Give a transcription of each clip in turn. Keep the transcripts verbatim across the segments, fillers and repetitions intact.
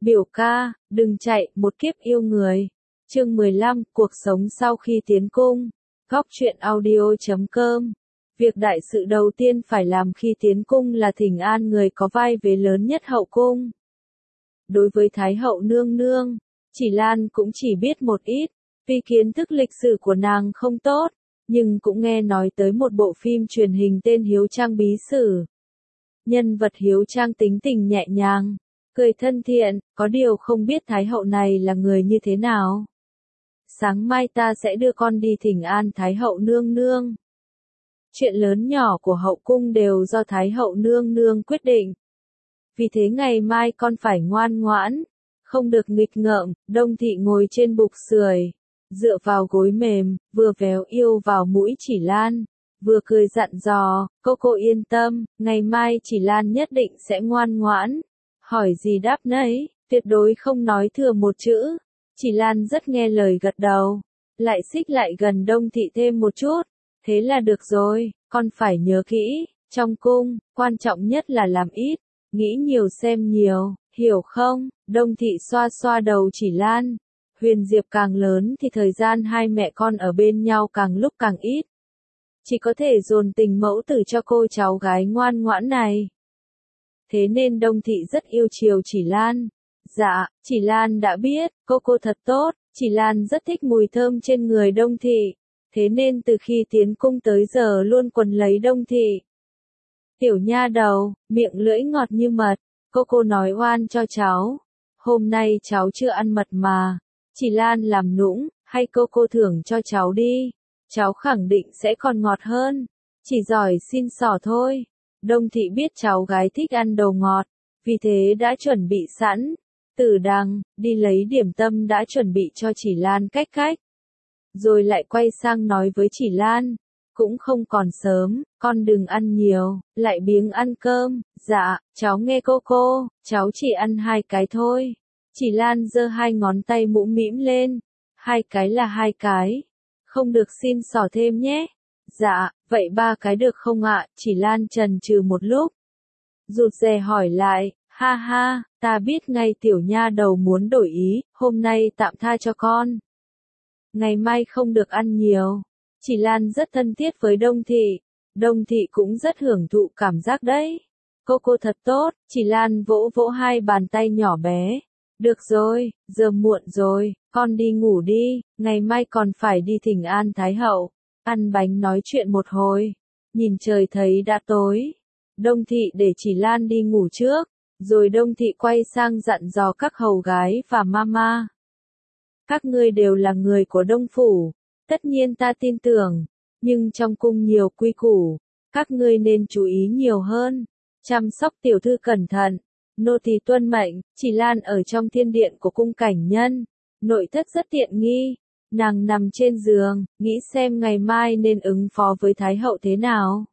Biểu ca, đừng chạy, một kiếp yêu người. Chương mười lăm, cuộc sống sau khi tiến cung. Góc truyện audio chấm com. Việc đại sự đầu tiên phải làm khi tiến cung là thỉnh an người có vai vế lớn nhất hậu cung. Đối với Thái hậu nương nương, Chỉ Lan cũng chỉ biết một ít, vì kiến thức lịch sử của nàng không tốt, nhưng cũng nghe nói tới một bộ phim truyền hình tên Hiếu Trang Bí Sử. Nhân vật Hiếu Trang tính tình nhẹ nhàng, cười thân thiện, có điều không biết Thái hậu này là người như thế nào. Sáng mai ta sẽ đưa con đi thỉnh an Thái hậu nương nương. Chuyện lớn nhỏ của hậu cung đều do Thái hậu nương nương quyết định. Vì thế ngày mai con phải ngoan ngoãn, không được nghịch ngợm. Đông Thị ngồi trên bục sưởi, dựa vào gối mềm, vừa véo yêu vào mũi Chỉ Lan, vừa cười dặn dò, cô cô yên tâm, ngày mai Chỉ Lan nhất định sẽ ngoan ngoãn. Hỏi gì đáp nấy, tuyệt đối không nói thừa một chữ. Chỉ Lan rất nghe lời gật đầu, lại xích lại gần Đông Thị thêm một chút. Thế là được rồi, con phải nhớ kỹ, trong cung, quan trọng nhất là làm ít, nghĩ nhiều xem nhiều, hiểu không? Đông Thị xoa xoa đầu Chỉ Lan. Huyền Diệp càng lớn thì thời gian hai mẹ con ở bên nhau càng lúc càng ít. Chỉ có thể dồn tình mẫu tử cho cô cháu gái ngoan ngoãn này. Thế nên Đông Thị rất yêu chiều Chỉ Lan. Dạ, Chỉ Lan đã biết, cô cô thật tốt. Chỉ Lan rất thích mùi thơm trên người Đông Thị. Thế nên từ khi tiến cung tới giờ luôn quấn lấy Đông Thị. Tiểu nha đầu, miệng lưỡi ngọt như mật, cô cô nói oan cho cháu. Hôm nay cháu chưa ăn mật mà. Chỉ Lan làm nũng, hay cô cô thưởng cho cháu đi. Cháu khẳng định sẽ còn ngọt hơn. Chỉ giỏi xin xỏ thôi. Đông Thị biết cháu gái thích ăn đồ ngọt, vì thế đã chuẩn bị sẵn. Tử đằng, đi lấy điểm tâm đã chuẩn bị cho Chỉ Lan cách cách. Rồi lại quay sang nói với Chỉ Lan, cũng không còn sớm, con đừng ăn nhiều, lại biếng ăn cơm. Dạ, cháu nghe cô cô, cháu chỉ ăn hai cái thôi. Chỉ Lan giơ hai ngón tay mũm mĩm lên, hai cái là hai cái, không được xin xỏ thêm nhé. Dạ, vậy ba cái được không ạ? Chỉ Lan chần chừ một lúc, rụt rè hỏi lại, ha ha, ta biết ngay tiểu nha đầu muốn đổi ý, hôm nay tạm tha cho con. Ngày mai không được ăn nhiều. Chỉ Lan rất thân thiết với Đông Thị, Đông Thị cũng rất hưởng thụ cảm giác đấy. Cô cô thật tốt. Chỉ Lan vỗ vỗ hai bàn tay nhỏ bé. Được rồi, giờ muộn rồi, con đi ngủ đi, ngày mai còn phải đi thỉnh an Thái hậu. Ăn bánh nói chuyện một hồi, nhìn trời thấy đã tối. Đông Thị để Chỉ Lan đi ngủ trước, rồi Đông Thị quay sang dặn dò các hầu gái và mama. Các ngươi đều là người của Đông Phủ, tất nhiên ta tin tưởng, nhưng trong cung nhiều quy củ, các ngươi nên chú ý nhiều hơn, chăm sóc tiểu thư cẩn thận. Nô tỳ tuân mệnh. Chỉ Lan ở trong thiên điện của cung cảnh nhân, nội thất rất tiện nghi, nàng nằm trên giường, nghĩ xem ngày mai nên ứng phó với Thái hậu thế nào.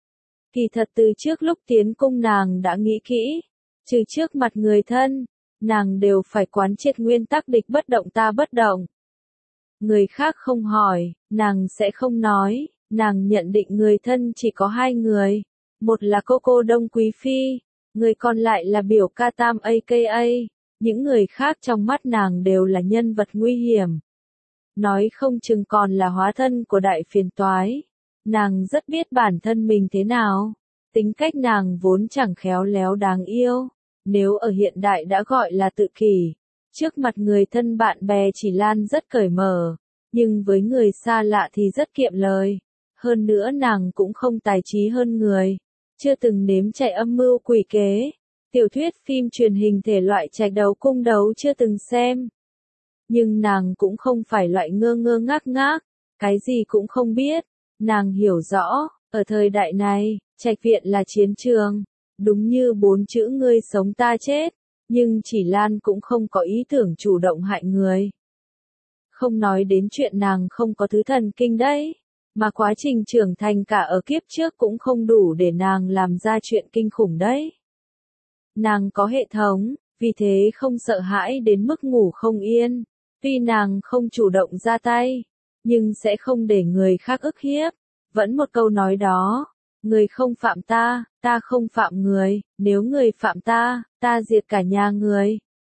Kỳ thật từ trước lúc tiến cung nàng đã nghĩ kỹ, trừ trước mặt người thân, nàng đều phải quán triệt nguyên tắc địch bất động ta bất động. Người khác không hỏi, nàng sẽ không nói, nàng nhận định người thân chỉ có hai người, một là cô cô Đông Quý Phi, người còn lại là biểu ca Tam a ca a, những người khác trong mắt nàng đều là nhân vật nguy hiểm. Nói không chừng còn là hóa thân của đại phiền toái. Nàng rất biết bản thân mình thế nào, tính cách nàng vốn chẳng khéo léo đáng yêu, nếu ở hiện đại đã gọi là tự kỷ. Trước mặt người thân bạn bè Chỉ Lan rất cởi mở, nhưng với người xa lạ thì rất kiệm lời. Hơn nữa nàng cũng không tài trí hơn người, chưa từng nếm trải âm mưu quỷ kế. Tiểu thuyết phim truyền hình thể loại trạch đấu cung đấu chưa từng xem. Nhưng nàng cũng không phải loại ngơ ngơ ngác ngác, cái gì cũng không biết. Nàng hiểu rõ, ở thời đại này, trạch viện là chiến trường, đúng như bốn chữ ngươi sống ta chết, nhưng Chỉ Lan cũng không có ý tưởng chủ động hại người. Không nói đến chuyện nàng không có thứ thần kinh đấy, mà quá trình trưởng thành cả ở kiếp trước cũng không đủ để nàng làm ra chuyện kinh khủng đấy. Nàng có hệ thống, vì thế không sợ hãi đến mức ngủ không yên. Tuy nàng không chủ động ra tay, nhưng sẽ không để người khác ức hiếp. Vẫn một câu nói đó, người không phạm ta, ta không phạm người, nếu người phạm ta, ta diệt cả nhà người.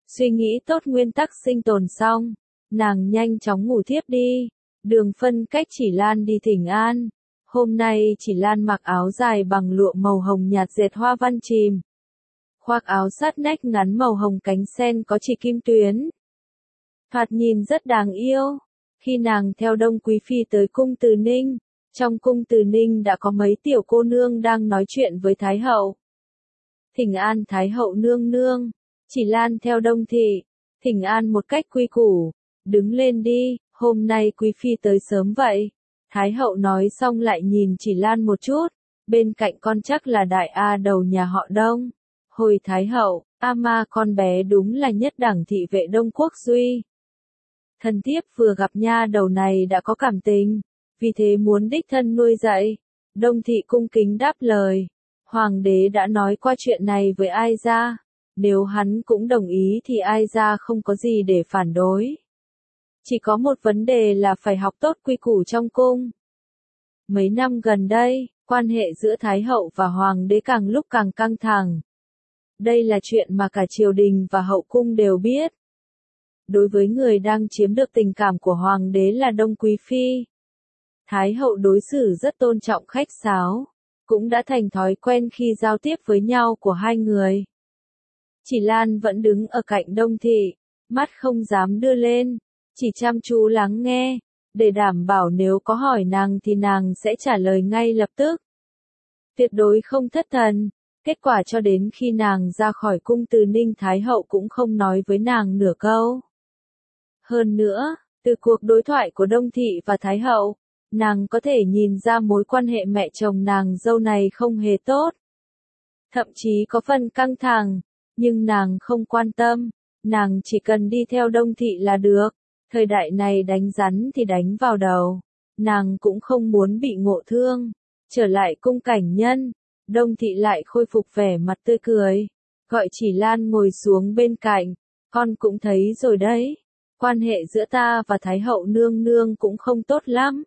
Suy nghĩ tốt nguyên tắc sinh tồn xong, nàng nhanh chóng ngủ thiếp đi. Đường phân cách Chỉ Lan đi Thỉnh An. Hôm nay Chỉ Lan mặc áo dài bằng lụa màu hồng nhạt dệt hoa văn chìm. Khoác áo sát nách ngắn màu hồng cánh sen có chỉ kim tuyến. Thoạt nhìn rất đáng yêu. Khi nàng theo Đông Quý Phi tới cung Từ Ninh, trong cung Từ Ninh đã có mấy tiểu cô nương đang nói chuyện với Thái hậu. Thỉnh An Thái hậu nương nương. Chỉ Lan theo Đông thị. Thỉnh An một cách quy củ. Đứng lên đi, hôm nay Quý Phi tới sớm vậy. Thái hậu nói xong lại nhìn Chỉ Lan một chút. Bên cạnh con chắc là đại A đầu nhà họ Đông. Hồi Thái hậu, A ma con bé đúng là nhất đẳng thị vệ Đông Quốc Duy. Thần thiếp vừa gặp nha đầu này đã có cảm tình, vì thế muốn đích thân nuôi dạy. Đông thị cung kính đáp lời. Hoàng đế đã nói qua chuyện này với Ai Gia. Nếu hắn cũng đồng ý thì Ai Gia không có gì để phản đối. Chỉ có một vấn đề là phải học tốt quy củ trong cung. Mấy năm gần đây, quan hệ giữa Thái hậu và Hoàng đế càng lúc càng căng thẳng. Đây là chuyện mà cả triều đình và hậu cung đều biết. Đối với người đang chiếm được tình cảm của Hoàng đế là Đông Quý Phi, Thái hậu đối xử rất tôn trọng khách sáo, cũng đã thành thói quen khi giao tiếp với nhau của hai người. Chỉ Lan vẫn đứng ở cạnh Đông thị, mắt không dám đưa lên, chỉ chăm chú lắng nghe, để đảm bảo nếu có hỏi nàng thì nàng sẽ trả lời ngay lập tức. Tuyệt đối không thất thần. Kết quả cho đến khi nàng ra khỏi cung Từ Ninh Thái hậu cũng không nói với nàng nửa câu. Hơn nữa, từ cuộc đối thoại của Đông thị và Thái hậu, nàng có thể nhìn ra mối quan hệ mẹ chồng nàng dâu này không hề tốt. Thậm chí có phần căng thẳng, nhưng nàng không quan tâm, nàng chỉ cần đi theo Đông thị là được. Thời đại này đánh rắn thì đánh vào đầu, nàng cũng không muốn bị ngộ thương. Trở lại cung Cảnh Nhân, Đông thị lại khôi phục vẻ mặt tươi cười, gọi Chỉ Lan ngồi xuống bên cạnh. Con cũng thấy rồi đấy, quan hệ giữa ta và Thái hậu nương nương cũng không tốt lắm.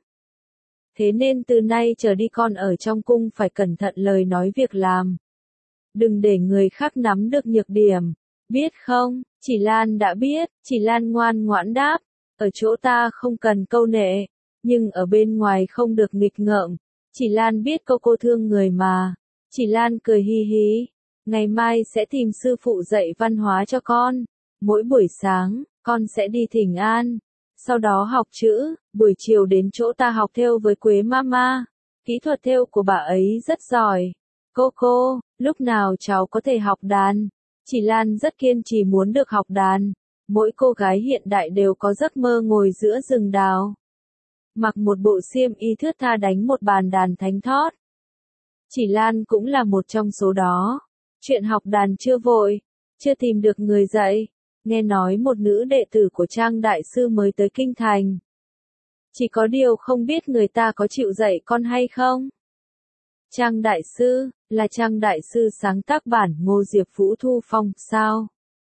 Thế nên từ nay trở đi con ở trong cung phải cẩn thận lời nói việc làm. Đừng để người khác nắm được nhược điểm, biết không? Chỉ Lan đã biết. Chỉ Lan ngoan ngoãn đáp, ở chỗ ta không cần câu nệ, nhưng ở bên ngoài không được nghịch ngợm. Chỉ Lan biết cô cô thương người mà. Chỉ Lan cười hi hí, ngày mai sẽ tìm sư phụ dạy văn hóa cho con. Mỗi buổi sáng, con sẽ đi Thỉnh An, sau đó học chữ, buổi chiều đến chỗ ta học thêu với Quế Mama. Kỹ thuật thêu của bà ấy rất giỏi. Cô cô, lúc nào cháu có thể học đàn? Chỉ Lan rất kiên trì muốn được học đàn. Mỗi cô gái hiện đại đều có giấc mơ ngồi giữa rừng đào, mặc một bộ xiêm y thướt tha đánh một bàn đàn thánh thót. Chỉ Lan cũng là một trong số đó. Chuyện học đàn chưa vội, chưa tìm được người dạy. Nghe nói một nữ đệ tử của Trang Đại Sư mới tới Kinh Thành. Chỉ có điều không biết người ta có chịu dạy con hay không? Trang Đại Sư, là Trang Đại Sư sáng tác bản Ngô Diệp Vũ Thu Phong, sao?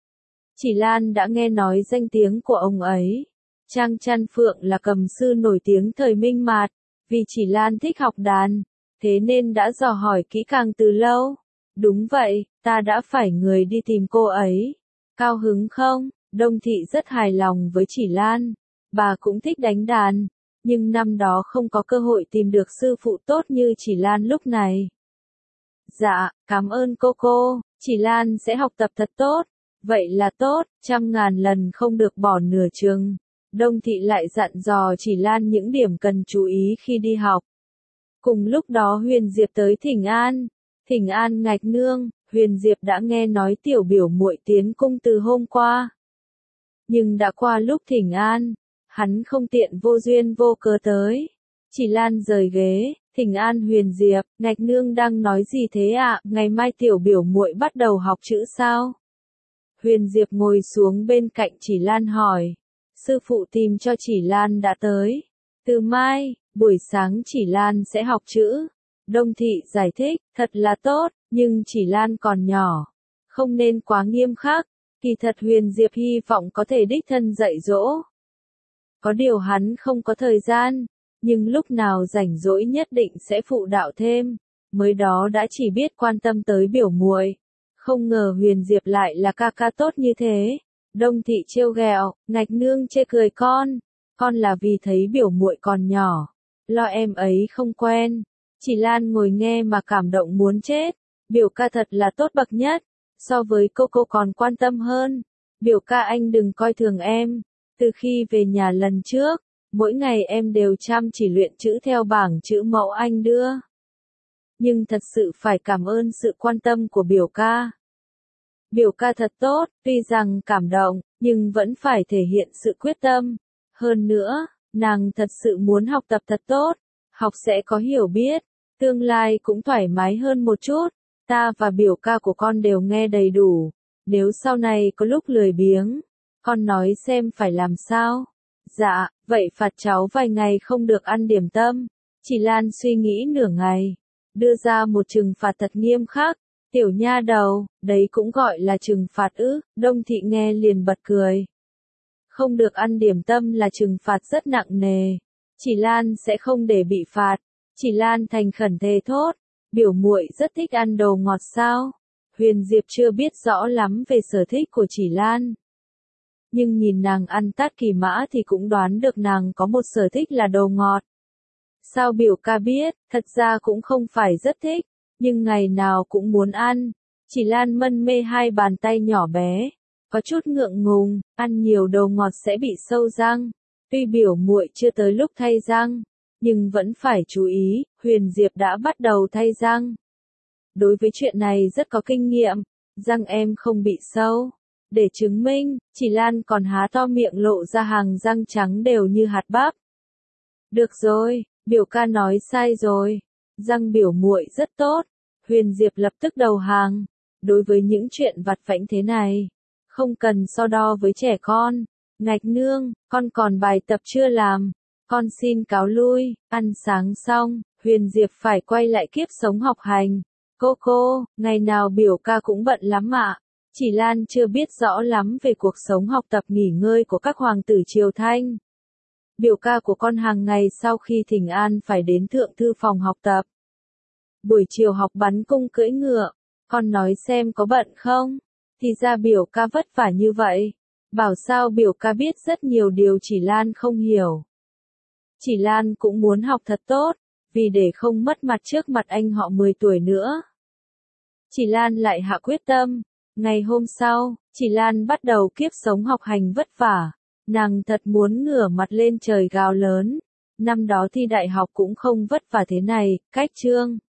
Chỉ Lan đã nghe nói danh tiếng của ông ấy. Trang Trăn Phượng là cầm sư nổi tiếng thời Minh Mạt, vì Chỉ Lan thích học đàn, thế nên đã dò hỏi kỹ càng từ lâu. Đúng vậy, ta đã phải người đi tìm cô ấy. Cao hứng không? Đông thị rất hài lòng với Chỉ Lan. Bà cũng thích đánh đàn, nhưng năm đó không có cơ hội tìm được sư phụ tốt như Chỉ Lan lúc này. Dạ, cảm ơn cô cô, Chỉ Lan sẽ học tập thật tốt. Vậy là tốt, trăm ngàn lần không được bỏ nửa chừng. Đông thị lại dặn dò Chỉ Lan những điểm cần chú ý khi đi học. Cùng lúc đó Huyền Diệp tới Thỉnh An. Thỉnh An ngạch nương, Huyền Diệp đã nghe nói tiểu biểu muội tiến cung từ hôm qua. Nhưng đã qua lúc Thỉnh An, hắn không tiện vô duyên vô cớ tới. Chỉ Lan rời ghế, Thỉnh An Huyền Diệp, ngạch nương đang nói gì thế ạ? À? Ngày mai tiểu biểu muội bắt đầu học chữ sao? Huyền Diệp ngồi xuống bên cạnh Chỉ Lan hỏi. Sư phụ tìm cho Chỉ Lan đã tới. Từ mai, buổi sáng Chỉ Lan sẽ học chữ. Đông thị giải thích, thật là tốt, nhưng Chỉ Lan còn nhỏ, không nên quá nghiêm khắc. Kỳ thật Huyền Diệp hy vọng có thể đích thân dạy dỗ. Có điều hắn không có thời gian, nhưng lúc nào rảnh rỗi nhất định sẽ phụ đạo thêm. Mới đó đã chỉ biết quan tâm tới biểu muội, không ngờ Huyền Diệp lại là ca ca tốt như thế. Đông Thị trêu ghẹo, Ngạch Nương chê cười con, con là vì thấy biểu muội còn nhỏ, lo em ấy không quen. Chỉ Lan ngồi nghe mà cảm động muốn chết, biểu ca thật là tốt bậc nhất, so với cô cô còn quan tâm hơn. Biểu ca anh đừng coi thường em, từ khi về nhà lần trước, mỗi ngày em đều chăm chỉ luyện chữ theo bảng chữ mẫu anh đưa. Nhưng thật sự phải cảm ơn sự quan tâm của biểu ca. Biểu ca thật tốt, tuy rằng cảm động, nhưng vẫn phải thể hiện sự quyết tâm. Hơn nữa, nàng thật sự muốn học tập thật tốt, học sẽ có hiểu biết, tương lai cũng thoải mái hơn một chút. Ta và biểu ca của con đều nghe đầy đủ, nếu sau này có lúc lười biếng, con nói xem phải làm sao. Dạ, vậy phạt cháu vài ngày không được ăn điểm tâm. Chỉ Lan suy nghĩ nửa ngày, đưa ra một trừng phạt thật nghiêm khắc. Tiểu nha đầu, đấy cũng gọi là trừng phạt ư? Đông Thị nghe liền bật cười. Không được ăn điểm tâm là trừng phạt rất nặng nề. Chỉ Lan sẽ không để bị phạt. Chỉ Lan thành khẩn thề thốt, biểu muội rất thích ăn đồ ngọt sao? Huyền Diệp chưa biết rõ lắm về sở thích của Chỉ Lan. Nhưng nhìn nàng ăn tát kỳ mã thì cũng đoán được nàng có một sở thích là đồ ngọt. Sao biểu ca biết, thật ra cũng không phải rất thích, nhưng ngày nào cũng muốn ăn. Chỉ Lan mân mê hai bàn tay nhỏ bé, có chút ngượng ngùng, ăn nhiều đồ ngọt sẽ bị sâu răng. Tuy biểu muội chưa tới lúc thay răng, nhưng vẫn phải chú ý, Huyền Diệp đã bắt đầu thay răng. Đối với chuyện này rất có kinh nghiệm, răng em không bị sâu. Để chứng minh, Chỉ Lan còn há to miệng lộ ra hàng răng trắng đều như hạt bắp. Được rồi, biểu ca nói sai rồi. Răng biểu muội rất tốt. Huyền Diệp lập tức đầu hàng. Đối với những chuyện vặt vãnh thế này, không cần so đo với trẻ con. Ngạch Nương, con còn bài tập chưa làm. Con xin cáo lui. Ăn sáng xong, Huyền Diệp phải quay lại kiếp sống học hành. Cô cô, ngày nào biểu ca cũng bận lắm ạ. Chỉ Lan chưa biết rõ lắm về cuộc sống học tập nghỉ ngơi của các hoàng tử Triều Thanh. Biểu ca của con hàng ngày sau khi thỉnh an phải đến thượng thư phòng học tập. Buổi chiều học bắn cung cưỡi ngựa, con nói xem có bận không? Thì ra biểu ca vất vả như vậy. Bảo sao biểu ca biết rất nhiều điều Chỉ Lan không hiểu. Chỉ Lan cũng muốn học thật tốt, vì để không mất mặt trước mặt anh họ mười tuổi nữa. Chỉ Lan lại hạ quyết tâm. Ngày hôm sau, Chỉ Lan bắt đầu kiếp sống học hành vất vả. Nàng thật muốn ngửa mặt lên trời gào lớn. Năm đó thi đại học cũng không vất vả thế này, cách chương.